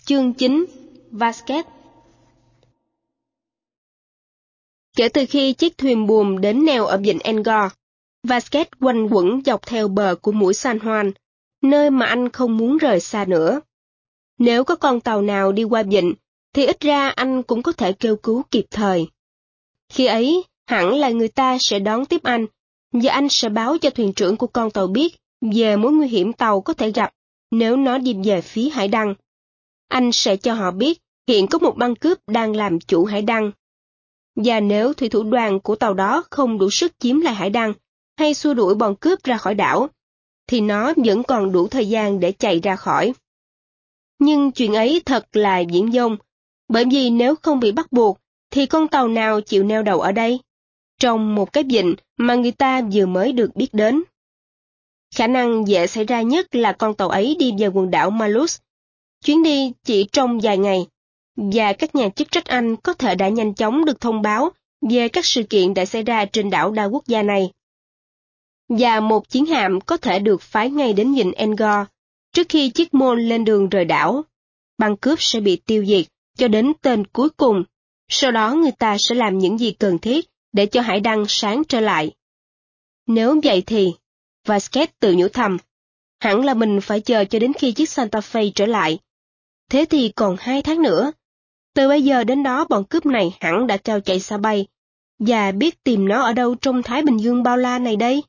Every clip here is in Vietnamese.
Chương 9. Vasquez. Kể từ khi chiếc thuyền buồm đến neo ở vịnh Angor, Vasquez quanh quẩn dọc theo bờ của mũi San Juan, nơi mà anh không muốn rời xa nữa. Nếu có con tàu nào đi qua vịnh, thì ít ra anh cũng có thể kêu cứu kịp thời. Khi ấy, hẳn là người ta sẽ đón tiếp anh, và anh sẽ báo cho thuyền trưởng của con tàu biết về mối nguy hiểm tàu có thể gặp nếu nó đi về phía hải đăng. Anh sẽ cho họ biết hiện có một băng cướp đang làm chủ hải đăng. Và nếu thủy thủ đoàn của tàu đó không đủ sức chiếm lại hải đăng hay xua đuổi bọn cướp ra khỏi đảo, thì nó vẫn còn đủ thời gian để chạy ra khỏi. Nhưng chuyện ấy thật là viển vông, bởi vì nếu không bị bắt buộc, thì con tàu nào chịu neo đậu ở đây, trong một cái vịnh mà người ta vừa mới được biết đến. Khả năng dễ xảy ra nhất là con tàu ấy đi về quần đảo Malus. Chuyến đi chỉ trong vài ngày, và các nhà chức trách Anh có thể đã nhanh chóng được thông báo về các sự kiện đã xảy ra trên đảo đa quốc gia này. Và một chiến hạm có thể được phái ngay đến vịnh Angor trước khi chiếc môn lên đường rời đảo. Băng cướp sẽ bị tiêu diệt cho đến tên cuối cùng, sau đó người ta sẽ làm những gì cần thiết để cho hải đăng sáng trở lại. Nếu vậy thì, Vasquez tự nhủ thầm, hẳn là mình phải chờ cho đến khi chiếc Santa Fe trở lại. Thế thì còn 2 tháng nữa. Từ bây giờ đến đó bọn cướp này hẳn đã cao chạy xa bay, và biết tìm nó ở đâu trong Thái Bình Dương bao la này đây.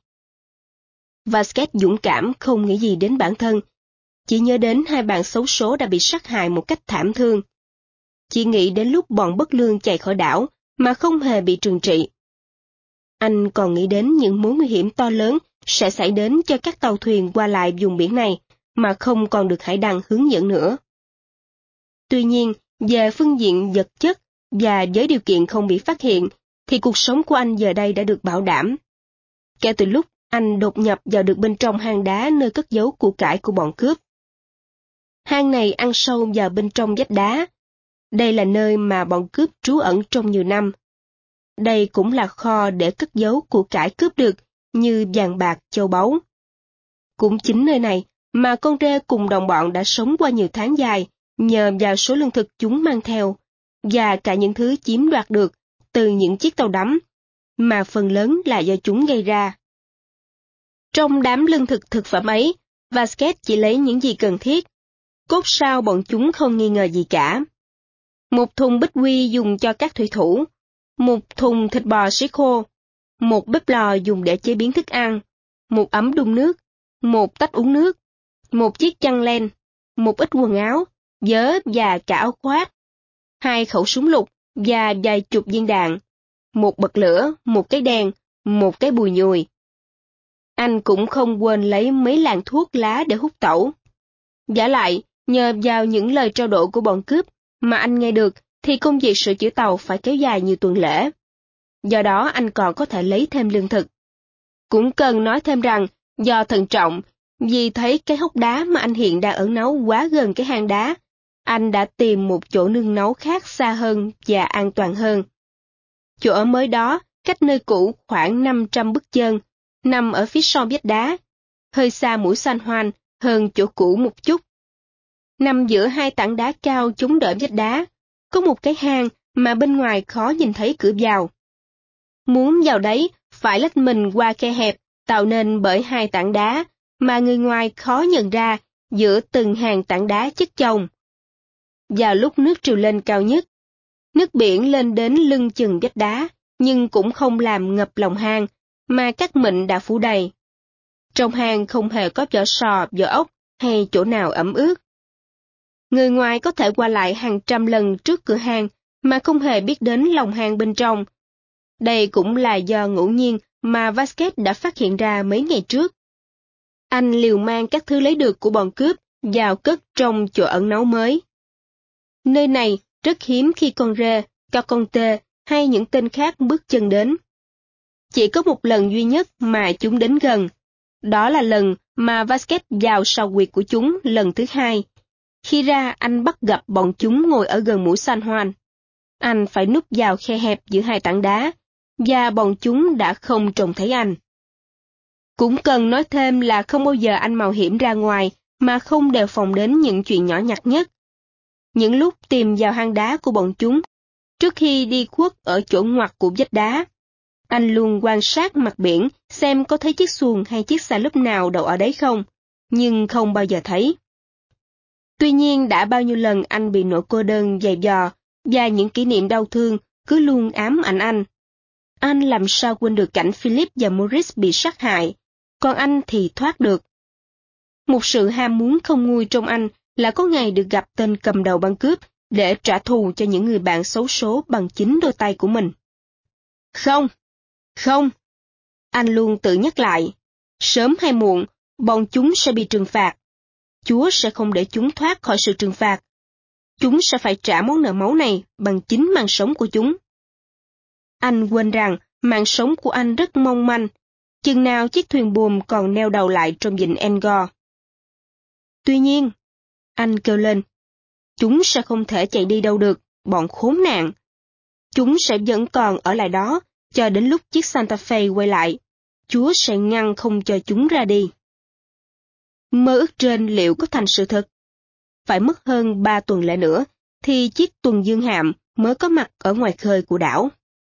Vasquez dũng cảm không nghĩ gì đến bản thân, chỉ nhớ đến 2 bạn xấu số đã bị sát hại một cách thảm thương. Chỉ nghĩ đến lúc bọn bất lương chạy khỏi đảo mà không hề bị trừng trị. Anh còn nghĩ đến những mối nguy hiểm to lớn sẽ xảy đến cho các tàu thuyền qua lại vùng biển này mà không còn được hải đăng hướng dẫn nữa. Tuy nhiên, về phương diện vật chất và với điều kiện không bị phát hiện, thì cuộc sống của anh giờ đây đã được bảo đảm. Kể từ lúc anh đột nhập vào được bên trong hang đá nơi cất giấu của cải của bọn cướp. Hang này ăn sâu vào bên trong vách đá. Đây là nơi mà bọn cướp trú ẩn trong nhiều năm. Đây cũng là kho để cất giấu của cải cướp được như vàng bạc, châu báu. Cũng chính nơi này mà con rê cùng đồng bọn đã sống qua nhiều tháng dài nhờ vào số lương thực chúng mang theo, và cả những thứ chiếm đoạt được từ những chiếc tàu đắm, mà phần lớn là do chúng gây ra. Trong đám lương thực phẩm ấy, Vasquez chỉ lấy những gì cần thiết, cốt sao bọn chúng không nghi ngờ gì cả. Một thùng bích quy dùng cho các thủy thủ, một thùng thịt bò sấy khô, một bếp lò dùng để chế biến thức ăn, một ấm đun nước, một tách uống nước, một chiếc chăn len, một ít quần áo, vớ và cả áo khoác, 2 khẩu súng lục và vài chục viên đạn, một bật lửa, một cái đèn, một cái bùi nhùi. Anh cũng không quên lấy mấy lạng thuốc lá để hút tẩu. Vả lại, nhờ vào những lời trao đổi của bọn cướp mà anh nghe được, thì công việc sửa chữa tàu phải kéo dài nhiều tuần lễ. Do đó anh còn có thể lấy thêm lương thực. Cũng cần nói thêm rằng, do thận trọng, vì thấy cái hốc đá mà anh hiện đang ẩn náu quá gần cái hang đá, anh đã tìm một chỗ nương náu khác xa hơn và an toàn hơn. Chỗ ở mới đó, cách nơi cũ khoảng 500 bước chân, nằm ở phía sau vách đá, hơi xa mũi San Juan hơn chỗ cũ một chút. Nằm giữa 2 tảng đá cao chống đỡ vách đá, có một cái hang mà bên ngoài khó nhìn thấy cửa vào. Muốn vào đấy, phải lách mình qua khe hẹp tạo nên bởi 2 tảng đá, mà người ngoài khó nhận ra giữa từng hàng tảng đá chất chồng. Vào lúc nước triều lên cao nhất, nước biển lên đến lưng chừng vách đá, nhưng cũng không làm ngập lòng hang, mà các mịn đã phủ đầy. Trong hang không hề có vỏ sò, vỏ ốc hay chỗ nào ẩm ướt. Người ngoài có thể qua lại hàng trăm lần trước cửa hang mà không hề biết đến lòng hang bên trong. Đây cũng là do ngẫu nhiên mà Vasquez đã phát hiện ra mấy ngày trước. Anh liều mang các thứ lấy được của bọn cướp vào cất trong chỗ ẩn náu mới. Nơi này rất hiếm khi con rê, con tê hay những tên khác bước chân đến. Chỉ có một lần duy nhất mà chúng đến gần. Đó là lần mà Vasquez vào sào huyệt của chúng lần thứ 2. Khi ra anh bắt gặp bọn chúng ngồi ở gần mũi San Juan. Anh phải núp vào khe hẹp giữa 2 tảng đá, và bọn chúng đã không trông thấy anh. Cũng cần nói thêm là không bao giờ anh mạo hiểm ra ngoài mà không đề phòng đến những chuyện nhỏ nhặt nhất. những lúc tìm vào hang đá của bọn chúng, trước khi đi khuất ở chỗ ngoặt của vách đá. Anh luôn quan sát mặt biển xem có thấy chiếc xuồng hay chiếc xà lúp nào đậu ở đấy không, nhưng không bao giờ thấy. Tuy nhiên đã bao nhiêu lần anh bị nỗi cô đơn dày vò, và những kỷ niệm đau thương cứ luôn ám ảnh anh. Anh làm sao quên được cảnh Philip và Maurice bị sát hại, còn anh thì thoát được. Một sự ham muốn không nguôi trong anh là có ngày được gặp tên cầm đầu băng cướp để trả thù cho những người bạn xấu số bằng chính đôi tay của mình. Không, không, anh luôn tự nhắc lại, sớm hay muộn, bọn chúng sẽ bị trừng phạt. Chúa sẽ không để chúng thoát khỏi sự trừng phạt. Chúng sẽ phải trả món nợ máu này bằng chính mạng sống của chúng. Anh quên rằng mạng sống của anh rất mong manh, chừng nào chiếc thuyền buồm còn neo đầu lại trong vịnh Angkor. Tuy nhiên, anh kêu lên, chúng sẽ không thể chạy đi đâu được, bọn khốn nạn. Chúng sẽ vẫn còn ở lại đó, cho đến lúc chiếc Santa Fe quay lại. Chúa sẽ ngăn không cho chúng ra đi. Mơ ước trên liệu có thành sự thật? Phải mất hơn 3 tuần lễ nữa, thì chiếc tuần dương hạm mới có mặt ở ngoài khơi của đảo.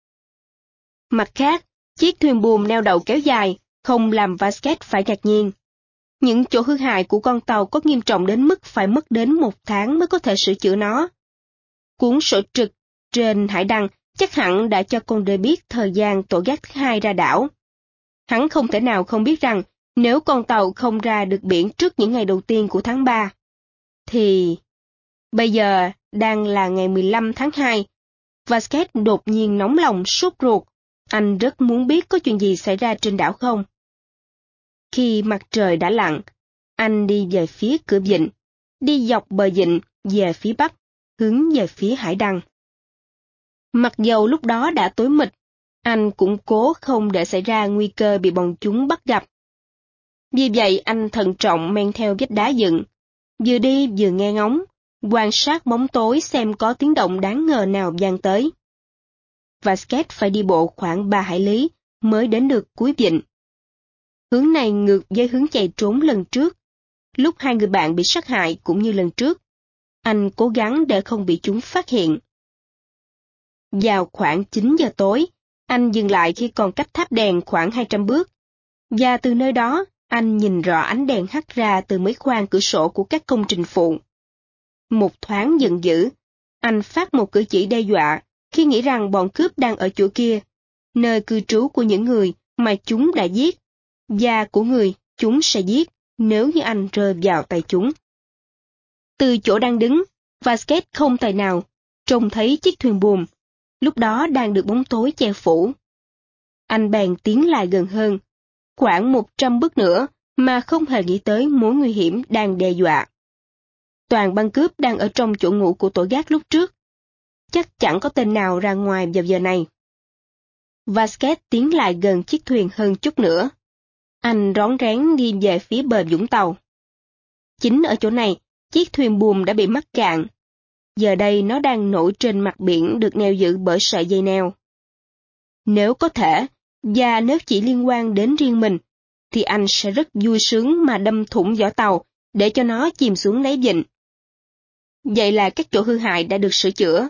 Mặt khác, chiếc thuyền buồm neo đậu kéo dài, không làm Vasquez phải ngạc nhiên. Những chỗ hư hại của con tàu có nghiêm trọng đến mức phải mất đến 1 tháng mới có thể sửa chữa nó. Cuốn sổ trực trên hải đăng chắc hẳn đã cho Conde biết thời gian tổ gác thứ 2 ra đảo. Hắn không thể nào không biết rằng nếu con tàu không ra được biển trước những ngày đầu tiên của tháng 3, thì... Bây giờ đang là ngày 15 tháng 2. Vasquez đột nhiên nóng lòng sốt ruột. Anh rất muốn biết có chuyện gì xảy ra trên đảo không. Khi mặt trời đã lặn, anh đi về phía cửa vịnh, đi dọc bờ vịnh về phía bắc, hướng về phía hải đăng. Mặc dầu lúc đó đã tối mịt, anh cũng cố không để xảy ra nguy cơ bị bọn chúng bắt gặp. Vì vậy anh thận trọng men theo vách đá dựng, vừa đi vừa nghe ngóng, quan sát bóng tối xem có tiếng động đáng ngờ nào vang tới. Vasquez phải đi bộ khoảng 3 hải lý mới đến được cuối vịnh. Hướng này ngược với hướng chạy trốn lần trước, lúc hai người bạn bị sát hại cũng như lần trước. Anh cố gắng để không bị chúng phát hiện. Vào khoảng 9 giờ tối, anh dừng lại khi còn cách tháp đèn khoảng 200 bước, và từ nơi đó, anh nhìn rõ ánh đèn hắt ra từ mấy khoang cửa sổ của các công trình phụ. Một thoáng giận dữ, anh phát một cử chỉ đe dọa khi nghĩ rằng bọn cướp đang ở chỗ kia, nơi cư trú của những người mà chúng đã giết, và của người chúng sẽ giết nếu như anh rơi vào tay chúng. Từ chỗ đang đứng, Vasquez không tài nào trông thấy chiếc thuyền buồm, lúc đó đang được bóng tối che phủ. Anh bèn tiến lại gần hơn, khoảng 100 bước nữa mà không hề nghĩ tới mối nguy hiểm đang đe dọa. Toàn băng cướp đang ở trong chỗ ngủ của tổ gác lúc trước. Chắc chẳng có tên nào ra ngoài vào giờ này. Vasquez tiến lại gần chiếc thuyền hơn chút nữa. Anh rón rén đi về phía bờ vũng tàu. Chính ở chỗ này, chiếc thuyền buồm đã bị mắc cạn. Giờ đây nó đang nổi trên mặt biển được neo giữ bởi sợi dây neo. Nếu có thể, và nếu chỉ liên quan đến riêng mình, thì anh sẽ rất vui sướng mà đâm thủng vỏ tàu để cho nó chìm xuống đáy vịnh. Vậy là các chỗ hư hại đã được sửa chữa.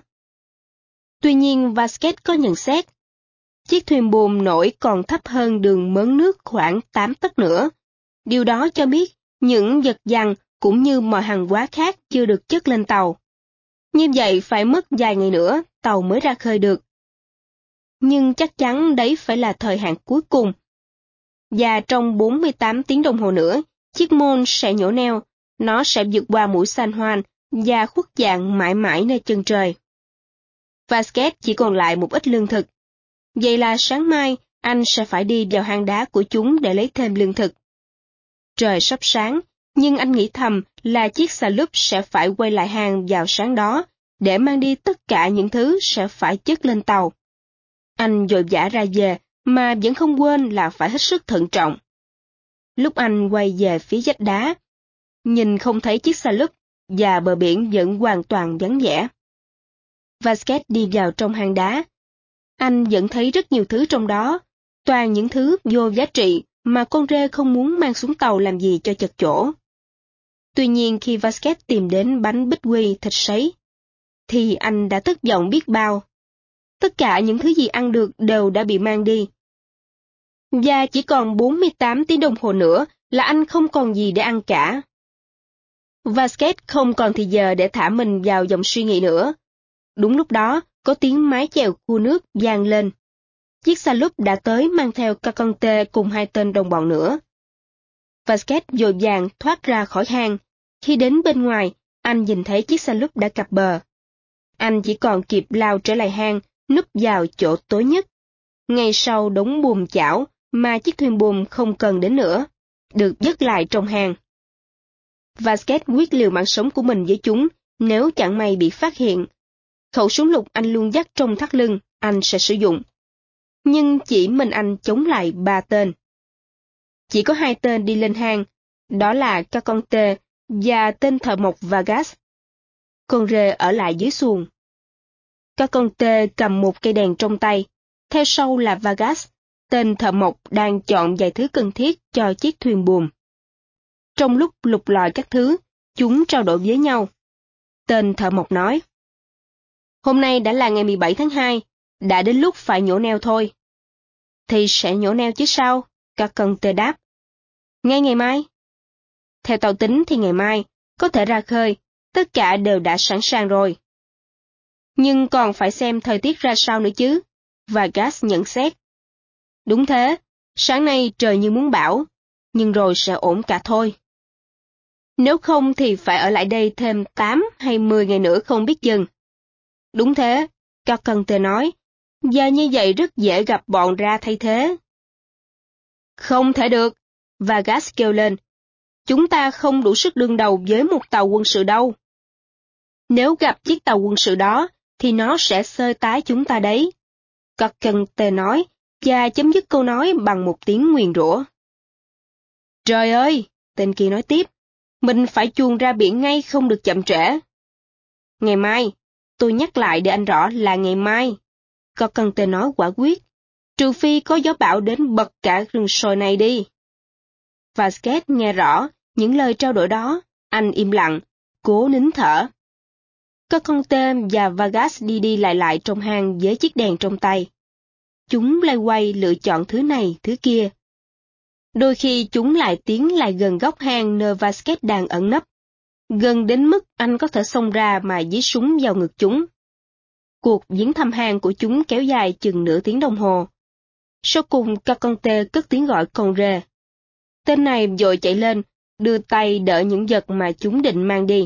Tuy nhiên Vasquez có nhận xét, chiếc thuyền buồm nổi còn thấp hơn đường mớn nước khoảng 8 tấc nữa. Điều đó cho biết những vật giằng cũng như mọi hàng hóa khác chưa được chất lên tàu. Như vậy phải mất vài ngày nữa tàu mới ra khơi được. Nhưng chắc chắn đấy phải là thời hạn cuối cùng. Và trong 48 tiếng đồng hồ nữa, chiếc môn sẽ nhổ neo, nó sẽ vượt qua mũi San Juan và khuất dạng mãi mãi nơi chân trời. Vasquez chỉ còn lại một ít lương thực. Vậy là sáng mai, anh sẽ phải đi vào hang đá của chúng để lấy thêm lương thực. Trời sắp sáng, nhưng anh nghĩ thầm là chiếc xà lúp sẽ phải quay lại hang vào sáng đó, để mang đi tất cả những thứ sẽ phải chất lên tàu. Anh vội vã ra về, mà vẫn không quên là phải hết sức thận trọng. Lúc anh quay về phía vách đá, nhìn không thấy chiếc xà lúp, và bờ biển vẫn hoàn toàn vắng vẻ. Vasquez đi vào trong hang đá. Anh vẫn thấy rất nhiều thứ trong đó, toàn những thứ vô giá trị mà con rê không muốn mang xuống tàu làm gì cho chật chỗ. Tuy nhiên khi Vasquez tìm đến bánh bích quy thịt sấy, thì anh đã thất vọng biết bao. Tất cả những thứ gì ăn được đều đã bị mang đi. Và chỉ còn 48 tiếng đồng hồ nữa là anh không còn gì để ăn cả. Vasquez không còn thì giờ để thả mình vào dòng suy nghĩ nữa. Đúng lúc đó, có tiếng mái chèo cua nước vang lên. Chiếc xa lúc đã tới mang theo Caconte cùng 2 tên đồng bọn nữa. Vasquez vội vàng thoát ra khỏi hang. Khi đến bên ngoài, anh nhìn thấy chiếc xa lúc đã cập bờ. Anh chỉ còn kịp lao trở lại hang, núp vào chỗ tối nhất. Ngay sau đống buồm chảo mà chiếc thuyền buồm không cần đến nữa, được dứt lại trong hang. Vasquez quyết liều mạng sống của mình với chúng nếu chẳng may bị phát hiện. Khẩu súng lục anh luôn dắt trong thắt lưng, anh sẽ sử dụng. Nhưng chỉ mình anh chống lại 3 tên. Chỉ có 2 tên đi lên hang, đó là Caconte và tên thợ mộc Vargas. Con rê ở lại dưới xuồng. Caconte cầm một cây đèn trong tay, theo sau là Vargas, tên thợ mộc đang chọn vài thứ cần thiết cho chiếc thuyền buồm. Trong lúc lục lọi các thứ, chúng trao đổi với nhau. Tên thợ mộc nói: "Hôm nay đã là ngày 17 tháng 2, đã đến lúc phải nhổ neo thôi." "Thì sẽ nhổ neo chứ sao?" Caconte đáp. "Ngay ngày mai?" "Theo tàu tính thì ngày mai, có thể ra khơi, tất cả đều đã sẵn sàng rồi." "Nhưng còn phải xem thời tiết ra sao nữa chứ," Vargas nhận xét. "Đúng thế, sáng nay trời như muốn bão, nhưng rồi sẽ ổn cả thôi. Nếu không thì phải ở lại đây thêm 8 hay 10 ngày nữa không biết chừng." "Đúng thế," Caconte nói, "và như vậy rất dễ gặp bọn ra thay thế." "Không thể được," Vargas kêu lên. "Chúng ta không đủ sức đương đầu với một tàu quân sự đâu. Nếu gặp chiếc tàu quân sự đó, thì nó sẽ xơi tái chúng ta đấy." Caconte nói, và chấm dứt câu nói bằng một tiếng nguyền rủa. "Trời ơi," tên kia nói tiếp, "mình phải chuồn ra biển ngay, không được chậm trễ." "Ngày mai, tôi nhắc lại để anh rõ là ngày mai," Caconte nói quả quyết, "trừ phi có gió bão đến bật cả rừng sồi này đi." Vasquez nghe rõ những lời trao đổi đó, anh im lặng, cố nín thở. Caconte và Vargas đi đi lại trong hang với chiếc đèn trong tay. Chúng loay quay lựa chọn thứ này, thứ kia. Đôi khi chúng lại tiến lại gần góc hang nơi Vasquez đang ẩn nấp, gần đến mức anh có thể xông ra mà dí súng vào ngực chúng. Cuộc viếng thăm hang của chúng kéo dài chừng nửa tiếng đồng hồ. Sau cùng Caconte cất tiếng gọi con rê. Tên này vội chạy lên, đưa tay đỡ những vật mà chúng định mang đi.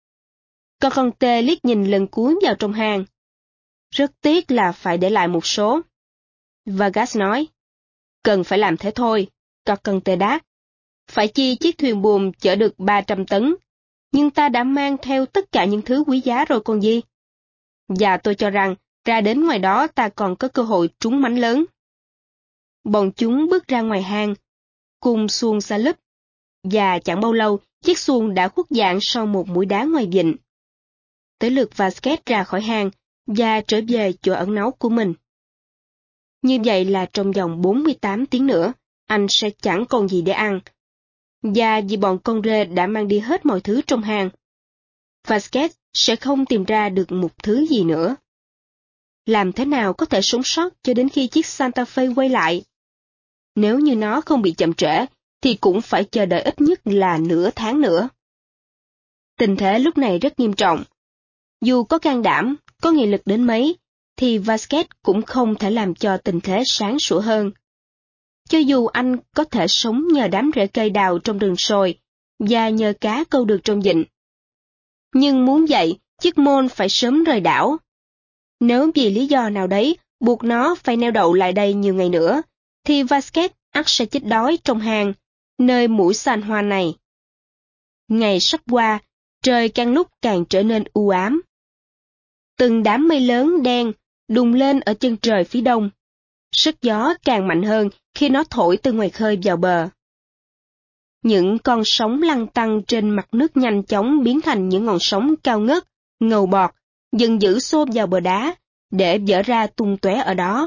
Caconte liếc nhìn lần cuối vào trong hang. Rất tiếc là phải để lại một số. Vargas nói: "Cần phải làm thế thôi," Caconte đáp. "Phải chi chiếc thuyền buồm chở được 300 tấn, nhưng ta đã mang theo tất cả những thứ quý giá rồi còn gì. Và tôi cho rằng, ra đến ngoài đó ta còn có cơ hội trúng mánh lớn." Bọn chúng bước ra ngoài hang, cùng xuồng xa lúp, và chẳng bao lâu, chiếc xuồng đã khuất dạng sau một mũi đá ngoài vịnh. Tới lượt Vasquez ra khỏi hang, và trở về chỗ ẩn náu của mình. Như vậy là trong vòng 48 tiếng nữa, anh sẽ chẳng còn gì để ăn. Và vì bọn con rê đã mang đi hết mọi thứ trong hang, Vasquez sẽ không tìm ra được một thứ gì nữa. Làm thế nào có thể sống sót cho đến khi chiếc Santa Fe quay lại? Nếu như nó không bị chậm trễ, thì cũng phải chờ đợi ít nhất là nửa tháng nữa. Tình thế lúc này rất nghiêm trọng. Dù có can đảm, có nghị lực đến mấy, thì Vasquez cũng không thể làm cho tình thế sáng sủa hơn. Cho dù anh có thể sống nhờ đám rễ cây đào trong rừng sồi, và nhờ cá câu được trong vịnh. Nhưng muốn vậy, chiếc môn phải sớm rời đảo. Nếu vì lý do nào đấy buộc nó phải neo đậu lại đây nhiều ngày nữa, thì Vasquez ắt sẽ chết đói trong hang, nơi mũi San Juan này. Ngày sắp qua, trời càng lúc càng trở nên u ám. Từng đám mây lớn đen đùng lên ở chân trời phía đông. Sức gió càng mạnh hơn khi nó thổi từ ngoài khơi vào bờ. Những con sóng lăn tăn trên mặt nước nhanh chóng biến thành những ngọn sóng cao ngất, ngầu bọt, dần dữ xô vào bờ đá, để vỡ ra tung tóe ở đó.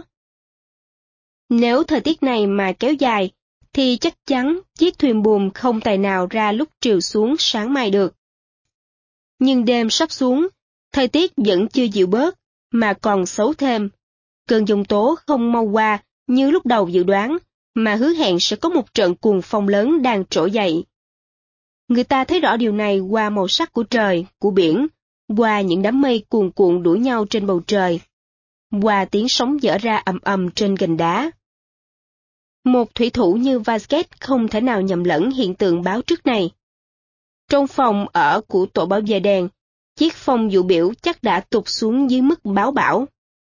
Nếu thời tiết này mà kéo dài, thì chắc chắn chiếc thuyền buồm không tài nào ra lúc triều xuống sáng mai được. Nhưng đêm sắp xuống, Thời tiết vẫn chưa dịu bớt, mà còn xấu thêm. Cơn giông tố không mau qua như lúc đầu dự đoán, mà hứa hẹn sẽ có một trận cuồng phong lớn đang trỗi dậy. Người ta thấy rõ điều này qua màu sắc của trời, của biển, qua những đám mây cuồn cuộn đuổi nhau trên bầu trời, qua tiếng sóng vỡ ra ầm ầm trên gành đá. Một thủy thủ như Vasquez không thể nào nhầm lẫn hiện tượng báo trước này. Trong phòng ở của tổ bảo vệ đèn, chiếc phong dụ biểu chắc đã tụt xuống dưới mức báo bão.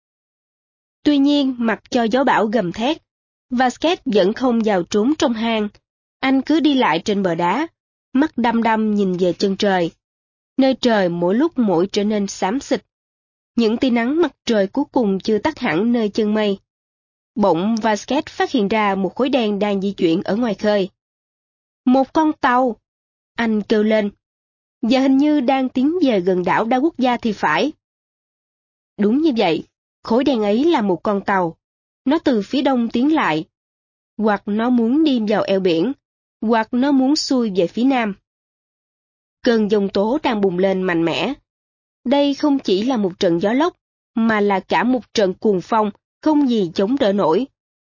Tuy nhiên, mặc cho gió bão gầm thét, Vasquez vẫn không vào trốn trong hang. Anh cứ đi lại trên bờ đá, mắt đăm đăm nhìn về chân trời, nơi trời mỗi lúc mỗi trở nên xám xịt. Những tia nắng mặt trời cuối cùng chưa tắt hẳn nơi chân mây. Bỗng Vasquez phát hiện ra một khối đen đang di chuyển ở ngoài khơi. Một con tàu! Anh kêu lên. Và hình như đang tiến về gần đảo đa quốc gia thì phải. Đúng như vậy, khối đen ấy là một con tàu. Nó từ phía đông tiến lại. Hoặc nó muốn đi vào eo biển, hoặc nó muốn xuôi về phía nam. Cơn giông tố đang bùng lên mạnh mẽ. Đây không chỉ là một trận gió lốc, mà là cả một trận cuồng phong, không gì chống đỡ nổi.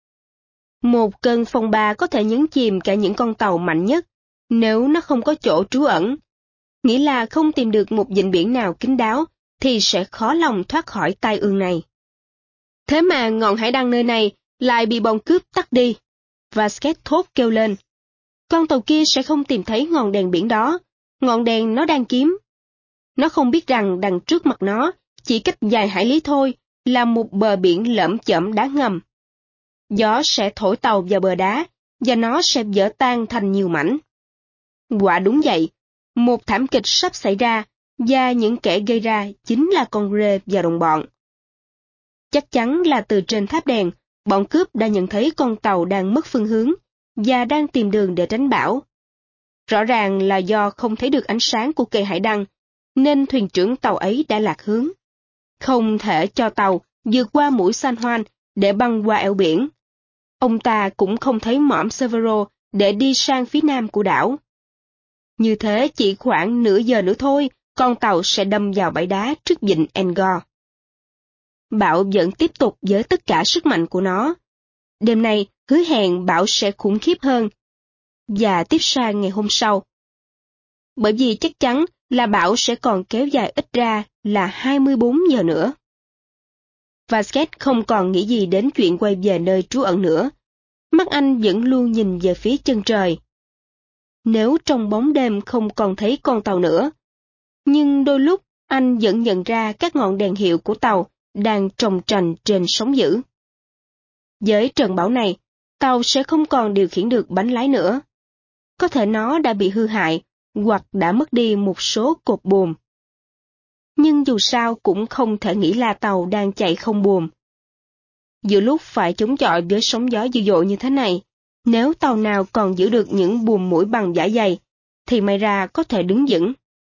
Một cơn phong ba có thể nhấn chìm cả những con tàu mạnh nhất, nếu nó không có chỗ trú ẩn. Nghĩa là không tìm được một vịnh biển nào kín đáo, thì sẽ khó lòng thoát khỏi tai ương này. Thế mà ngọn hải đăng nơi này lại bị bọn cướp tắt đi. Vasquez thốt kêu lên. Con tàu kia sẽ không tìm thấy ngọn đèn biển đó, ngọn đèn nó đang kiếm. Nó không biết rằng đằng trước mặt nó, chỉ cách vài hải lý thôi, là một bờ biển lởm chởm đá ngầm. Gió sẽ thổi tàu vào bờ đá, và nó sẽ vỡ tan thành nhiều mảnh. Quả đúng vậy, một thảm kịch sắp xảy ra, và những kẻ gây ra chính là con rê và đồng bọn. Chắc chắn là từ trên tháp đèn, bọn cướp đã nhận thấy con tàu đang mất phương hướng, và đang tìm đường để tránh bão. Rõ ràng là do không thấy được ánh sáng của cây hải đăng, nên thuyền trưởng tàu ấy đã lạc hướng. Không thể cho tàu vượt qua mũi San Juan để băng qua eo biển. Ông ta cũng không thấy mỏm Severo để đi sang phía nam của đảo. Như thế chỉ khoảng nửa giờ nữa thôi, con tàu sẽ đâm vào bãi đá trước vịnh Angkor. Bão vẫn tiếp tục với tất cả sức mạnh của nó. Đêm nay, hứa hẹn bão sẽ khủng khiếp hơn. Và tiếp sang ngày hôm sau. Bởi vì chắc chắn là bão sẽ còn kéo dài ít ra là 24 giờ nữa. Vasquez không còn nghĩ gì đến chuyện quay về nơi trú ẩn nữa. Mắt anh vẫn luôn nhìn về phía chân trời. Nếu trong bóng đêm không còn thấy con tàu nữa, nhưng đôi lúc anh vẫn nhận ra các ngọn đèn hiệu của tàu đang trồng trành trên sóng dữ. Với trận bão này, tàu sẽ không còn điều khiển được bánh lái nữa. Có thể nó đã bị hư hại, hoặc đã mất đi một số cột buồm. Nhưng dù sao cũng không thể nghĩ là tàu đang chạy không buồm. Giữa lúc phải chống chọi với sóng gió dữ dội như thế này, nếu tàu nào còn giữ được những buồm mũi bằng vải dày, thì may ra có thể đứng vững.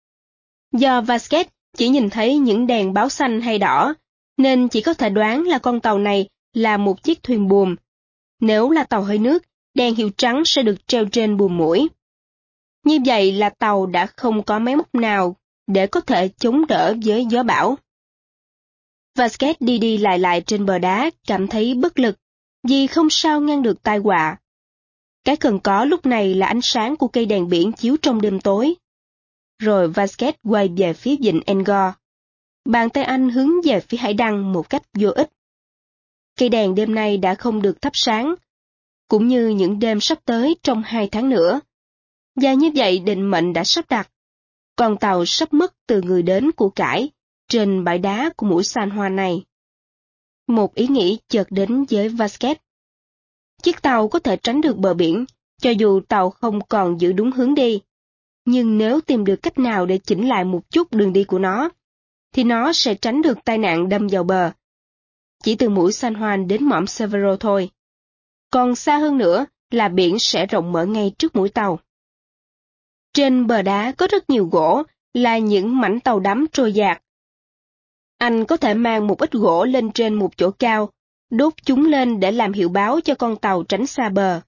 Do Vasquez chỉ nhìn thấy những đèn báo xanh hay đỏ, nên chỉ có thể đoán là con tàu này là một chiếc thuyền buồm. Nếu là tàu hơi nước, đèn hiệu trắng sẽ được treo trên buồm mũi. Như vậy là tàu đã không có máy móc nào để có thể chống đỡ với gió bão. Vasquez đi đi lại trên bờ đá cảm thấy bất lực, vì không sao ngăn được tai họa. Cái cần có lúc này là ánh sáng của cây đèn biển chiếu trong đêm tối. Rồi Vasquez quay về phía vịnh Angkor. Bàn tay anh hướng về phía hải đăng một cách vô ích. Cây đèn đêm nay đã không được thắp sáng, cũng như những đêm sắp tới trong 2 tháng nữa. Và như vậy định mệnh đã sắp đặt. Con tàu sắp mất từ người đến của cải trên bãi đá của mũi San Juan này. Một ý nghĩ chợt đến với Vasquez. Chiếc tàu có thể tránh được bờ biển, cho dù tàu không còn giữ đúng hướng đi. Nhưng nếu tìm được cách nào để chỉnh lại một chút đường đi của nó, thì nó sẽ tránh được tai nạn đâm vào bờ. Chỉ từ mũi San Juan đến mỏm Severo thôi. Còn xa hơn nữa là biển sẽ rộng mở ngay trước mũi tàu. Trên bờ đá có rất nhiều gỗ, là những mảnh tàu đắm trôi dạt. Anh có thể mang một ít gỗ lên trên một chỗ cao, đốt chúng lên để làm hiệu báo cho con tàu tránh xa bờ.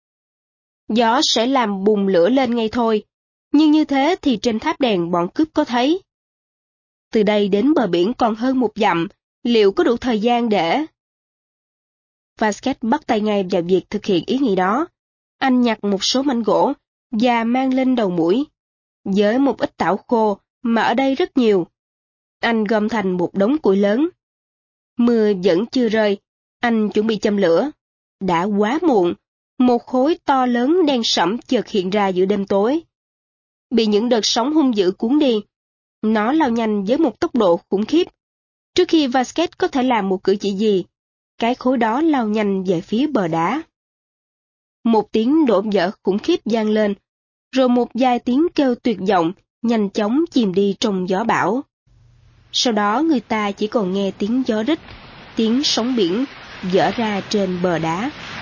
Gió sẽ làm bùng lửa lên ngay thôi, nhưng như thế thì trên tháp đèn bọn cướp có thấy. Từ đây đến bờ biển còn hơn 1 dặm, liệu có đủ thời gian để... Vasquez bắt tay ngay vào việc thực hiện ý nghĩ đó. Anh nhặt một số mảnh gỗ và mang lên đầu mũi. Với một ít tảo khô mà ở đây rất nhiều, anh gom thành một đống củi lớn. Mưa vẫn chưa rơi, anh chuẩn bị châm lửa. Đã quá muộn, một khối to lớn đen sẫm chợt hiện ra giữa đêm tối. Bị những đợt sóng hung dữ cuốn đi, nó lao nhanh với một tốc độ khủng khiếp. Trước khi Vasquez có thể làm một cử chỉ gì, cái khối đó lao nhanh về phía bờ đá. Một tiếng đổ vỡ khủng khiếp vang lên, rồi một vài tiếng kêu tuyệt vọng nhanh chóng chìm đi trong gió bão. Sau đó người ta chỉ còn nghe tiếng gió rít, tiếng sóng biển vỡ ra trên bờ đá.